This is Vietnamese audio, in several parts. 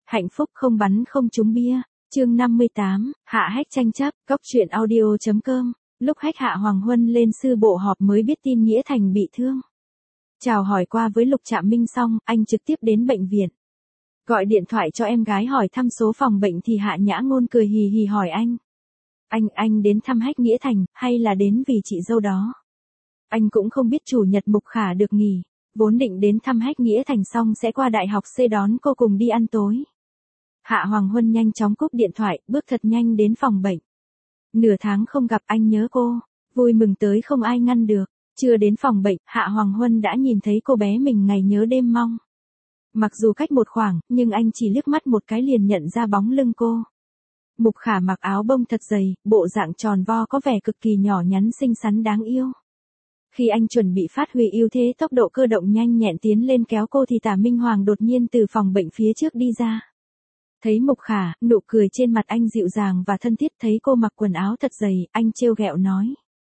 Hạnh phúc không bắn không trúng bia. Chương 58, Hạ Hách tranh chấp, Góc truyện audio.com. Lúc Hách Hạ Hoàng Huân lên sư bộ họp mới biết tin Nghĩa Thành bị thương. Chào hỏi qua với Lục Trạm Minh xong, anh trực tiếp đến bệnh viện. Gọi điện thoại cho em gái hỏi thăm số phòng bệnh thì Hạ Nhã Ngôn cười hì hì hỏi anh. Anh đến thăm Hách Nghĩa Thành, hay là đến vì chị dâu đó? Anh cũng không biết chủ nhật Mục Khả được nghỉ, vốn định đến thăm Hách Nghĩa Thành xong sẽ qua đại học C đón cô cùng đi ăn tối. Hạ Hoàng Huân nhanh chóng cúp điện thoại, bước thật nhanh đến phòng bệnh. Nửa tháng không gặp anh nhớ cô, vui mừng tới không ai ngăn được. Chưa đến phòng bệnh, Hạ Hoàng Huân đã nhìn thấy cô bé mình ngày nhớ đêm mong. Mặc dù cách một khoảng, nhưng anh chỉ liếc mắt một cái liền nhận ra bóng lưng cô. Mục Khả mặc áo bông thật dày, bộ dạng tròn vo có vẻ cực kỳ nhỏ nhắn xinh xắn đáng yêu. Khi anh chuẩn bị phát huy ưu thế tốc độ cơ động nhanh nhẹn tiến lên kéo cô thì Tả Minh Hoàng đột nhiên từ phòng bệnh phía trước đi ra. Thấy Mục Khả, nụ cười trên mặt anh dịu dàng và thân thiết, thấy cô mặc quần áo thật dày, anh trêu ghẹo nói.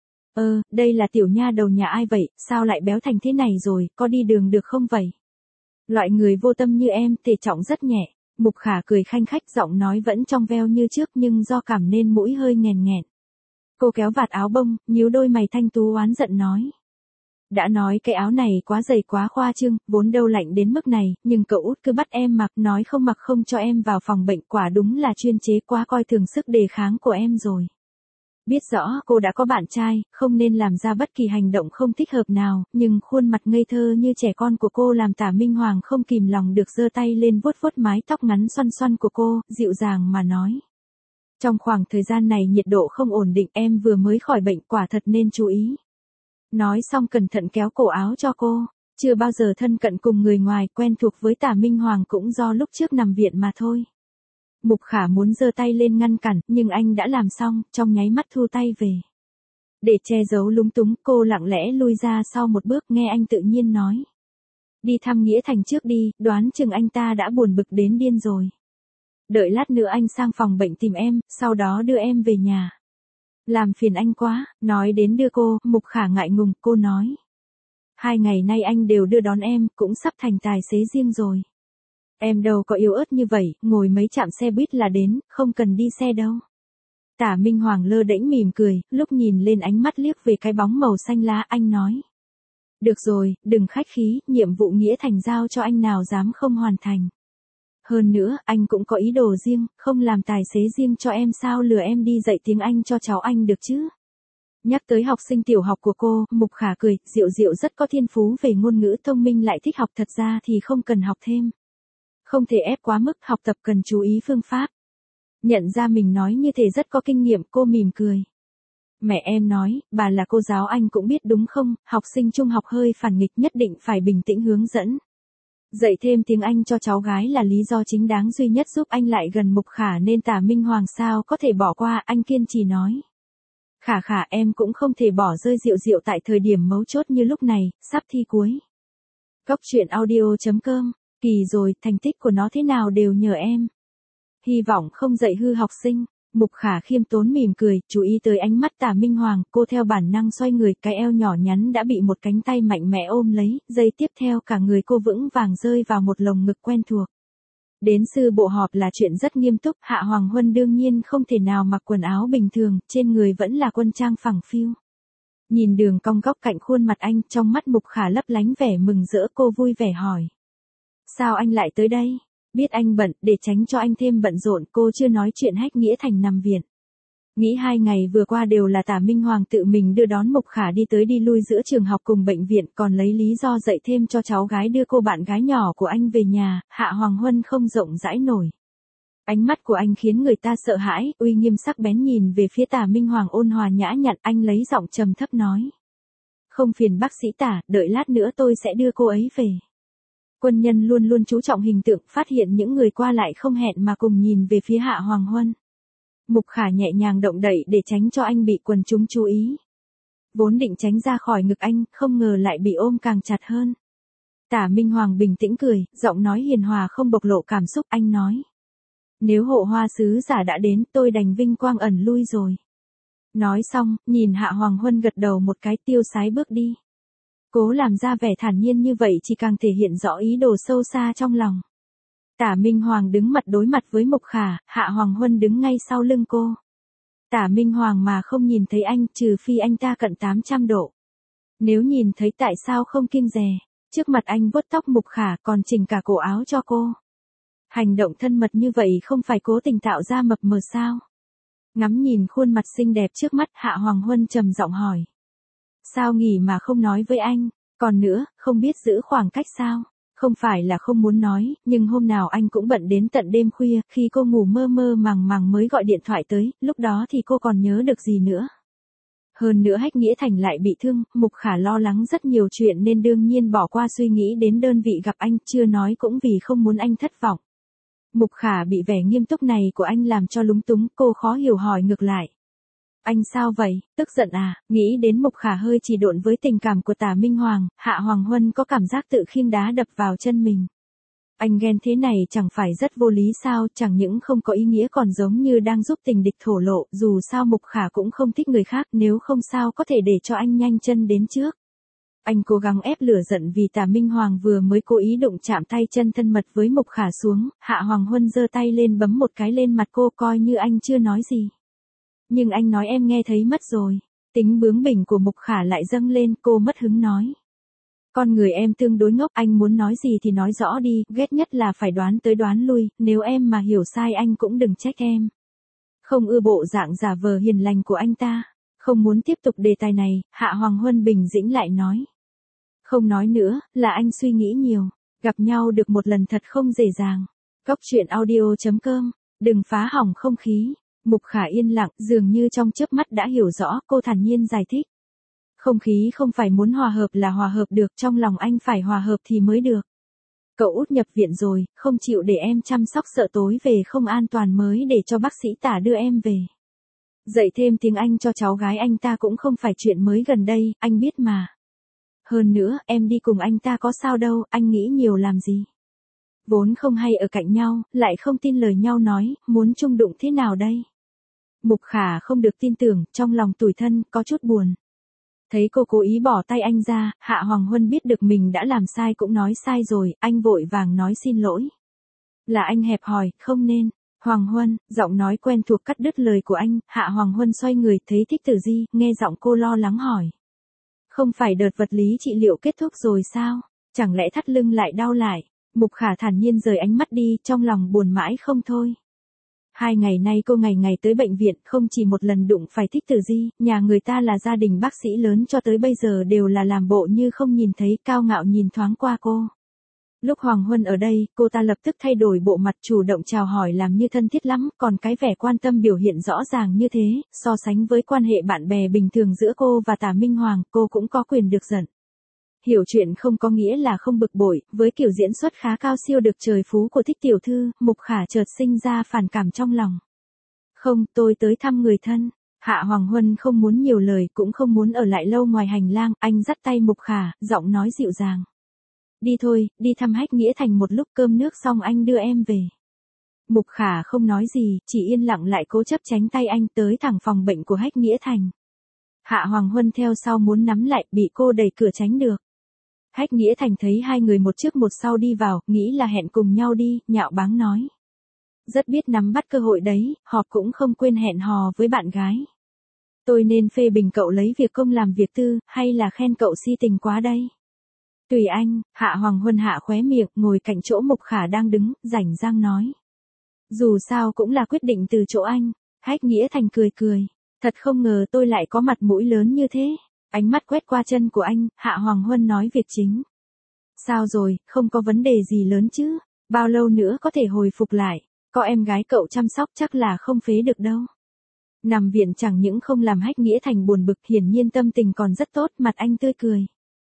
Đây là tiểu nha đầu nhà ai vậy, sao lại béo thành thế này rồi, có đi đường được không vậy? Loại người vô tâm như em, thể trọng rất nhẹ. Mục Khả cười khanh khách, giọng nói vẫn trong veo như trước nhưng do cảm nên mũi hơi nghèn nghẹn. Cô kéo vạt áo bông, nhíu đôi mày thanh tú oán giận nói. Đã nói cái áo này quá dày quá khoa trương, vốn đâu lạnh đến mức này, nhưng cậu út cứ bắt em mặc, nói không mặc không cho em vào phòng bệnh, quả đúng là chuyên chế, quá coi thường sức đề kháng của em rồi. Biết rõ cô đã có bạn trai, không nên làm ra bất kỳ hành động không thích hợp nào, nhưng khuôn mặt ngây thơ như trẻ con của cô làm Tả Minh Hoàng không kìm lòng được giơ tay lên vuốt vuốt mái tóc ngắn xoăn xoăn của cô, dịu dàng mà nói. Trong khoảng thời gian này nhiệt độ không ổn định, em vừa mới khỏi bệnh, quả thật nên chú ý. Nói xong cẩn thận kéo cổ áo cho cô, chưa bao giờ thân cận cùng người ngoài, quen thuộc với Tả Minh Hoàng cũng do lúc trước nằm viện mà thôi. Mục Khả muốn giơ tay lên ngăn cản, nhưng anh đã làm xong, trong nháy mắt thu tay về. Để che giấu lúng túng, cô lặng lẽ lui ra sau một bước, nghe anh tự nhiên nói. Đi thăm Nghĩa Thành trước đi, đoán chừng anh ta đã buồn bực đến điên rồi. Đợi lát nữa anh sang phòng bệnh tìm em, sau đó đưa em về nhà. Làm phiền anh quá. Nói đến đưa cô, Mục Khả ngại ngùng, cô nói. 2 ngày nay anh đều đưa đón em, cũng sắp thành tài xế riêng rồi. Em đâu có yếu ớt như vậy, ngồi mấy trạm xe buýt là đến, không cần đi xe đâu. Tả Minh Hoàng lơ đễnh mỉm cười, lúc nhìn lên ánh mắt liếc về cái bóng màu xanh lá, anh nói. Được rồi, đừng khách khí, nhiệm vụ Nghĩa Thành giao cho anh nào dám không hoàn thành. Hơn nữa, anh cũng có ý đồ riêng, không làm tài xế riêng cho em sao lừa em đi dạy tiếng Anh cho cháu anh được chứ. Nhắc tới học sinh tiểu học của cô, Mục Khả cười, Diệu rất có thiên phú về ngôn ngữ, thông minh lại thích học, thật ra thì không cần học thêm. Không thể ép quá mức, học tập cần chú ý phương pháp. Nhận ra mình nói như thế rất có kinh nghiệm, cô mỉm cười. Mẹ em nói, bà là cô giáo anh cũng biết đúng không, học sinh trung học hơi phản nghịch, nhất định phải bình tĩnh hướng dẫn. Dạy thêm tiếng Anh cho cháu gái là lý do chính đáng duy nhất giúp anh lại gần Mục Khả, nên Tả Minh Hoàng sao có thể bỏ qua, anh kiên trì nói. Khả em cũng không thể bỏ rơi Diệu tại thời điểm mấu chốt như lúc này, sắp thi cuối. Góc truyện audio.com. Kỳ rồi, thành tích của nó thế nào đều nhờ em. Hy vọng không dạy hư học sinh. Mục Khả khiêm tốn mỉm cười, chú ý tới ánh mắt Tả Minh Hoàng, cô theo bản năng xoay người, cái eo nhỏ nhắn đã bị một cánh tay mạnh mẽ ôm lấy, giây tiếp theo cả người cô vững vàng rơi vào một lồng ngực quen thuộc. Đến sư bộ họp là chuyện rất nghiêm túc, Hạ Hoàng Huân đương nhiên không thể nào mặc quần áo bình thường, trên người vẫn là quân trang phẳng phiu. Nhìn đường cong góc cạnh khuôn mặt anh, trong mắt Mục Khả lấp lánh vẻ mừng rỡ, cô vui vẻ hỏi. Sao anh lại tới đây? Biết anh bận, để tránh cho anh thêm bận rộn, cô chưa nói chuyện Hách Nghĩa Thành nằm viện. Nghĩ 2 ngày vừa qua đều là Tả Minh Hoàng tự mình đưa đón Mục Khả đi tới đi lui giữa trường học cùng bệnh viện, còn lấy lý do dạy thêm cho cháu gái đưa cô bạn gái nhỏ của anh về nhà, Hạ Hoàng Huân không rộng rãi nổi. Ánh mắt của anh khiến người ta sợ hãi, uy nghiêm sắc bén nhìn về phía Tả Minh Hoàng ôn hòa nhã nhặn, anh lấy giọng trầm thấp nói. Không phiền bác sĩ Tả, đợi lát nữa tôi sẽ đưa cô ấy về. Quân nhân luôn luôn chú trọng hình tượng, phát hiện những người qua lại không hẹn mà cùng nhìn về phía Hạ Hoàng Huân. Mục Khả nhẹ nhàng động đậy để tránh cho anh bị quần chúng chú ý. Vốn định tránh ra khỏi ngực anh, không ngờ lại bị ôm càng chặt hơn. Tả Minh Hoàng bình tĩnh cười, giọng nói hiền hòa không bộc lộ cảm xúc, anh nói. Nếu hộ hoa sứ giả đã đến, tôi đành vinh quang ẩn lui rồi. Nói xong, nhìn Hạ Hoàng Huân gật đầu một cái, tiêu sái bước đi. Cố làm ra vẻ thản nhiên như vậy chỉ càng thể hiện rõ ý đồ sâu xa trong lòng. Tả Minh Hoàng đứng mặt đối mặt với Mục Khả, Hạ Hoàng Huân đứng ngay sau lưng cô. Tả Minh Hoàng mà không nhìn thấy anh, trừ phi anh ta cận 800 độ. Nếu nhìn thấy tại sao không kiêng dè, trước mặt anh vuốt tóc Mục Khả còn chỉnh cả cổ áo cho cô. Hành động thân mật như vậy không phải cố tình tạo ra mập mờ sao? Ngắm nhìn khuôn mặt xinh đẹp trước mắt, Hạ Hoàng Huân trầm giọng hỏi. Sao nghỉ mà không nói với anh? Còn nữa, không biết giữ khoảng cách sao? Không phải là không muốn nói, nhưng hôm nào anh cũng bận đến tận đêm khuya, khi cô ngủ mơ mơ màng màng mới gọi điện thoại tới, lúc đó thì cô còn nhớ được gì nữa. Hơn nữa Hách Nghĩa Thành lại bị thương, Mục Khả lo lắng rất nhiều chuyện nên đương nhiên bỏ qua suy nghĩ đến đơn vị gặp anh, chưa nói cũng vì không muốn anh thất vọng. Mục Khả bị vẻ nghiêm túc này của anh làm cho lúng túng, cô khó hiểu hỏi ngược lại. Anh sao vậy, tức giận à? Nghĩ đến Mục Khả hơi chỉ độn với tình cảm của Tả Minh Hoàng, Hạ Hoàng Huân có cảm giác tự khiêng đá đập vào chân mình. Anh ghen thế này chẳng phải rất vô lý sao, chẳng những không có ý nghĩa còn giống như đang giúp tình địch thổ lộ, dù sao Mục Khả cũng không thích người khác, nếu không sao có thể để cho anh nhanh chân đến trước. Anh cố gắng ép lửa giận vì Tả Minh Hoàng vừa mới cố ý đụng chạm tay chân thân mật với Mục Khả xuống, Hạ Hoàng Huân giơ tay lên bấm một cái lên mặt cô coi như anh chưa nói gì. Nhưng anh nói em nghe thấy mất rồi. Tính bướng bỉnh của Mục Khả lại dâng lên, cô mất hứng nói. Con người em tương đối ngốc, anh muốn nói gì thì nói rõ đi, ghét nhất là phải đoán tới đoán lui, nếu em mà hiểu sai anh cũng đừng trách em. Không ưa bộ dạng giả vờ hiền lành của anh ta. Không muốn tiếp tục đề tài này, Hạ Hoàng Huân bình tĩnh lại nói. Không nói nữa, là anh suy nghĩ nhiều. Gặp nhau được một lần thật không dễ dàng. Cóc truyện audio.com, đừng phá hỏng không khí. Mục Khả yên lặng, dường như trong chớp mắt đã hiểu rõ, cô thản nhiên giải thích. Không khí không phải muốn hòa hợp là hòa hợp được, trong lòng anh phải hòa hợp thì mới được. Cậu út nhập viện rồi, không chịu để em chăm sóc, sợ tối về không an toàn mới để cho bác sĩ Tả đưa em về. Dạy thêm tiếng Anh cho cháu gái anh ta cũng không phải chuyện mới gần đây, anh biết mà. Hơn nữa, em đi cùng anh ta có sao đâu, anh nghĩ nhiều làm gì. Vốn không hay ở cạnh nhau, lại không tin lời nhau nói, muốn chung đụng thế nào đây? Mục Khả không được tin tưởng, trong lòng tủi thân, có chút buồn. Thấy cô cố ý bỏ tay anh ra, Hạ Hoàng Huân biết được mình đã làm sai cũng nói sai rồi, anh vội vàng nói xin lỗi. Là anh hẹp hòi, không nên. Hoàng Huân, giọng nói quen thuộc cắt đứt lời của anh, Hạ Hoàng Huân xoay người thấy Thích Tử Di, nghe giọng cô lo lắng hỏi. Không phải đợt vật lý trị liệu kết thúc rồi sao? Chẳng lẽ thắt lưng lại đau lại? Mục Khả thản nhiên rời ánh mắt đi, trong lòng buồn mãi không thôi. 2 ngày nay cô ngày ngày tới bệnh viện, không chỉ một lần đụng phải Thích Tử Di, nhà người ta là gia đình bác sĩ lớn cho tới bây giờ đều là làm bộ như không nhìn thấy, cao ngạo nhìn thoáng qua cô. Lúc Hoàng Huân ở đây, cô ta lập tức thay đổi bộ mặt, chủ động chào hỏi làm như thân thiết lắm, còn cái vẻ quan tâm biểu hiện rõ ràng như thế, so sánh với quan hệ bạn bè bình thường giữa cô và Tả Minh Hoàng, cô cũng có quyền được giận. Hiểu chuyện không có nghĩa là không bực bội, với kiểu diễn xuất khá cao siêu được trời phú của Thích tiểu thư, Mục Khả chợt sinh ra phản cảm trong lòng. Không, tôi tới thăm người thân. Hạ Hoàng Huân không muốn nhiều lời, cũng không muốn ở lại lâu ngoài hành lang, anh dắt tay Mục Khả, giọng nói dịu dàng. Đi thôi, đi thăm Hách Nghĩa Thành một lúc, cơm nước xong anh đưa em về. Mục Khả không nói gì, chỉ yên lặng lại cố chấp tránh tay anh, tới thẳng phòng bệnh của Hách Nghĩa Thành. Hạ Hoàng Huân theo sau muốn nắm lại, bị cô đẩy cửa tránh được. Hách Nghĩa Thành thấy hai người một trước một sau đi vào, nghĩ là hẹn cùng nhau đi, nhạo báng nói. Rất biết nắm bắt cơ hội đấy, họp cũng không quên hẹn hò với bạn gái. Tôi nên phê bình cậu lấy việc công làm việc tư, hay là khen cậu si tình quá đây? Tùy anh, Hạ Hoàng Huân hạ khóe miệng, ngồi cạnh chỗ Mục Khả đang đứng, rảnh rang nói. Dù sao cũng là quyết định từ chỗ anh. Hách Nghĩa Thành cười cười. Thật không ngờ tôi lại có mặt mũi lớn như thế. Ánh mắt quét qua chân của anh, Hạ Hoàng Huân nói việc chính. Sao rồi, không có vấn đề gì lớn chứ? Bao lâu nữa có thể hồi phục lại? Có em gái cậu chăm sóc chắc là không phế được đâu. Nằm viện chẳng những không làm Hách Nghĩa Thành buồn bực, hiển nhiên tâm tình còn rất tốt, mặt anh tươi cười.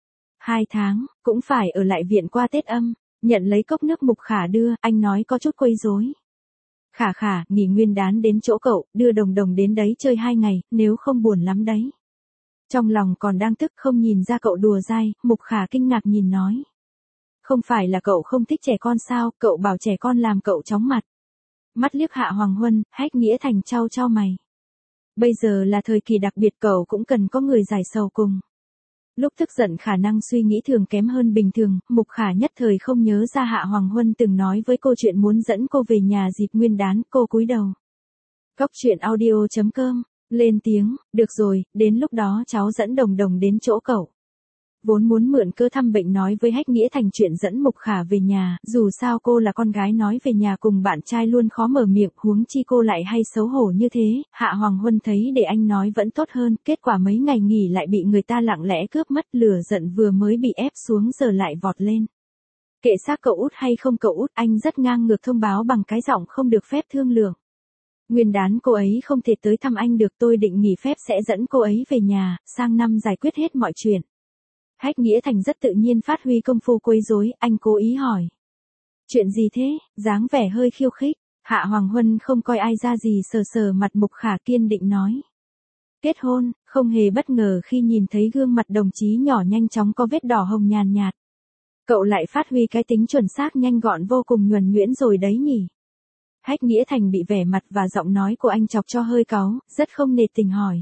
2 tháng, cũng phải ở lại viện qua Tết âm. Nhận lấy cốc nước Mục Khả đưa, anh nói có chút quấy rối. Khả, nghỉ nguyên đán đến chỗ cậu, đưa Đồng Đồng đến đấy chơi 2 ngày, nếu không buồn lắm đấy. Trong lòng còn đang tức không nhìn ra cậu đùa dai, Mục Khả kinh ngạc nhìn nói. Không phải là cậu không thích trẻ con sao, cậu bảo trẻ con làm cậu chóng mặt. Mắt liếc Hạ Hoàng Huân, Hách Nghĩa Thành chau mày. Bây giờ là thời kỳ đặc biệt, cậu cũng cần có người giải sầu cùng. Lúc tức giận khả năng suy nghĩ thường kém hơn bình thường, Mục Khả nhất thời không nhớ ra Hạ Hoàng Huân từng nói với cô chuyện muốn dẫn cô về nhà dịp Nguyên đán, cô cúi đầu. Cóc truyện audio.com, lên tiếng, được rồi, đến lúc đó cháu dẫn Đồng Đồng đến chỗ cậu. Vốn muốn mượn cơ thăm bệnh nói với Hách Nghĩa Thành chuyện dẫn Mục Khả về nhà, dù sao cô là con gái nói về nhà cùng bạn trai luôn khó mở miệng, huống chi cô lại hay xấu hổ như thế. Hạ Hoàng Huân thấy để anh nói vẫn tốt hơn, kết quả mấy ngày nghỉ lại bị người ta lặng lẽ cướp mất, lửa giận vừa mới bị ép xuống giờ lại vọt lên. Kệ xác cậu út hay không cậu út, anh rất ngang ngược thông báo bằng cái giọng không được phép thương lượng. Nguyên đán cô ấy không thể tới thăm anh được, tôi định nghỉ phép sẽ dẫn cô ấy về nhà, sang năm giải quyết hết mọi chuyện. Hách Nghĩa Thành rất tự nhiên phát huy công phu quấy rối, anh cố ý hỏi. Chuyện gì thế, dáng vẻ hơi khiêu khích. Hạ Hoàng Huân không coi ai ra gì, sờ sờ mặt Mục Khả kiên định nói. Kết hôn, không hề bất ngờ khi nhìn thấy gương mặt đồng chí nhỏ nhanh chóng có vết đỏ hồng nhàn nhạt. Cậu lại phát huy cái tính chuẩn xác nhanh gọn vô cùng nhuần nhuyễn rồi đấy nhỉ. Hách Nghĩa Thành bị vẻ mặt và giọng nói của anh chọc cho hơi cáu, rất không nể tình hỏi.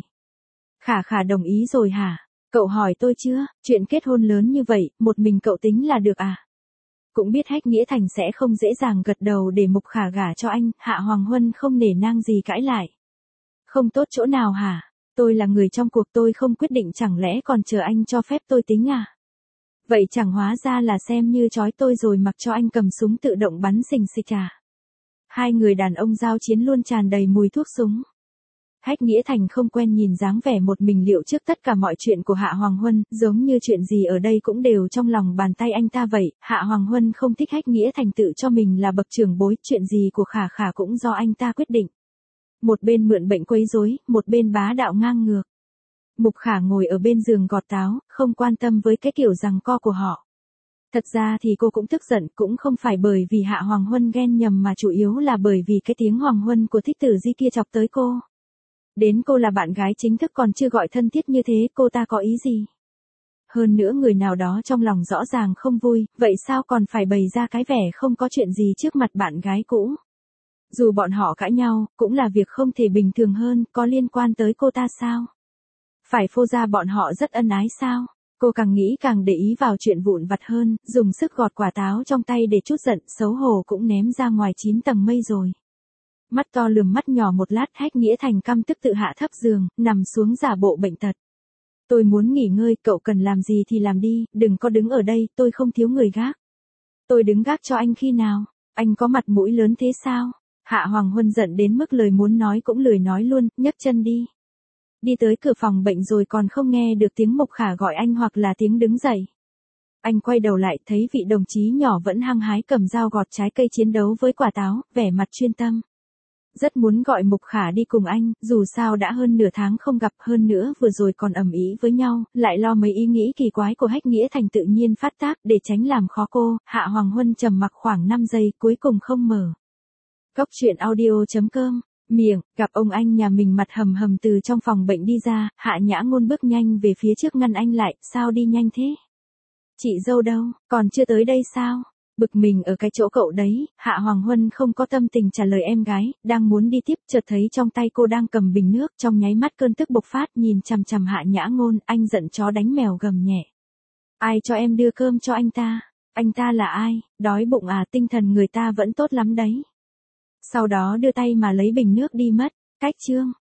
Khả đồng ý rồi hả? Cậu hỏi tôi chưa, chuyện kết hôn lớn như vậy, một mình cậu tính là được à? Cũng biết Hách Nghĩa Thành sẽ không dễ dàng gật đầu để Mục Khả gả cho anh, Hạ Hoàng Huân không nể nang gì cãi lại. Không tốt chỗ nào hả? Tôi là người trong cuộc, tôi không quyết định, chẳng lẽ còn chờ anh cho phép tôi tính à? Vậy chẳng hóa ra là xem như trói tôi rồi mặc cho anh cầm súng tự động bắn xình xịch à? Hai người đàn ông giao chiến luôn tràn đầy mùi thuốc súng. Hách Nghĩa Thành không quen nhìn dáng vẻ một mình liệu trước tất cả mọi chuyện của Hạ Hoàng Huân, giống như chuyện gì ở đây cũng đều trong lòng bàn tay anh ta vậy. Hạ Hoàng Huân không thích Hách Nghĩa Thành tự cho mình là bậc trưởng bối, chuyện gì của Khả cũng do anh ta quyết định. Một bên mượn bệnh quấy rối, một bên bá đạo ngang ngược. Mục Khả ngồi ở bên giường gọt táo, không quan tâm với cái kiểu giằng co của họ. Thật ra thì cô cũng tức giận, cũng không phải bởi vì Hạ Hoàng Huân ghen nhầm mà chủ yếu là bởi vì cái tiếng Hoàng Huân của Thích Tử Di kia chọc tới cô. Đến cô là bạn gái chính thức còn chưa gọi thân thiết như thế, cô ta có ý gì? Hơn nữa người nào đó trong lòng rõ ràng không vui, vậy sao còn phải bày ra cái vẻ không có chuyện gì trước mặt bạn gái cũ? Dù bọn họ cãi nhau, cũng là việc không thể bình thường hơn, có liên quan tới cô ta sao? Phải phô ra bọn họ rất ân ái sao? Cô càng nghĩ càng để ý vào chuyện vụn vặt hơn, dùng sức gọt quả táo trong tay để trút giận, xấu hổ cũng ném ra ngoài 9 tầng mây rồi. Mắt to lườm mắt nhỏ một lát, Hách Nghĩa Thành căm tức tự hạ thấp giường, nằm xuống giả bộ bệnh tật. Tôi muốn nghỉ ngơi, cậu cần làm gì thì làm đi, đừng có đứng ở đây, tôi không thiếu người gác. Tôi đứng gác cho anh khi nào? Anh có mặt mũi lớn thế sao? Hạ Hoàng Huân giận đến mức lời muốn nói cũng lười nói luôn, nhấc chân đi. Đi tới cửa phòng bệnh rồi còn không nghe được tiếng Mục Khả gọi anh hoặc là tiếng đứng dậy. Anh quay đầu lại thấy vị đồng chí nhỏ vẫn hăng hái cầm dao gọt trái cây chiến đấu với quả táo, vẻ mặt chuyên tâm. Rất muốn gọi Mục Khả đi cùng anh, dù sao đã hơn nửa tháng không gặp, hơn nữa vừa rồi còn ầm ĩ với nhau, lại lo mấy ý nghĩ kỳ quái của Hách Nghĩa Thành tự nhiên phát tác, để tránh làm khó cô. Hạ Hoàng Huân trầm mặc khoảng 5 giây, cuối cùng không mở. Cóc truyện audio.com, miệng, gặp ông anh nhà mình mặt hầm hầm từ trong phòng bệnh đi ra, Hạ Nhã Ngôn bước nhanh về phía trước ngăn anh lại, sao đi nhanh thế? Chị dâu đâu, còn chưa tới đây sao? Bực mình ở cái chỗ cậu đấy, Hạ Hoàng Huân không có tâm tình trả lời em gái, đang muốn đi tiếp, chợt thấy trong tay cô đang cầm bình nước, trong nháy mắt cơn tức bộc phát, nhìn chằm chằm Hạ Nhã Ngôn, anh giận chó đánh mèo gầm nhẹ. Ai cho em đưa cơm cho anh ta? Anh ta là ai? Đói bụng à? Tinh thần người ta vẫn tốt lắm đấy. Sau đó đưa tay mà lấy bình nước đi mất. Cách chương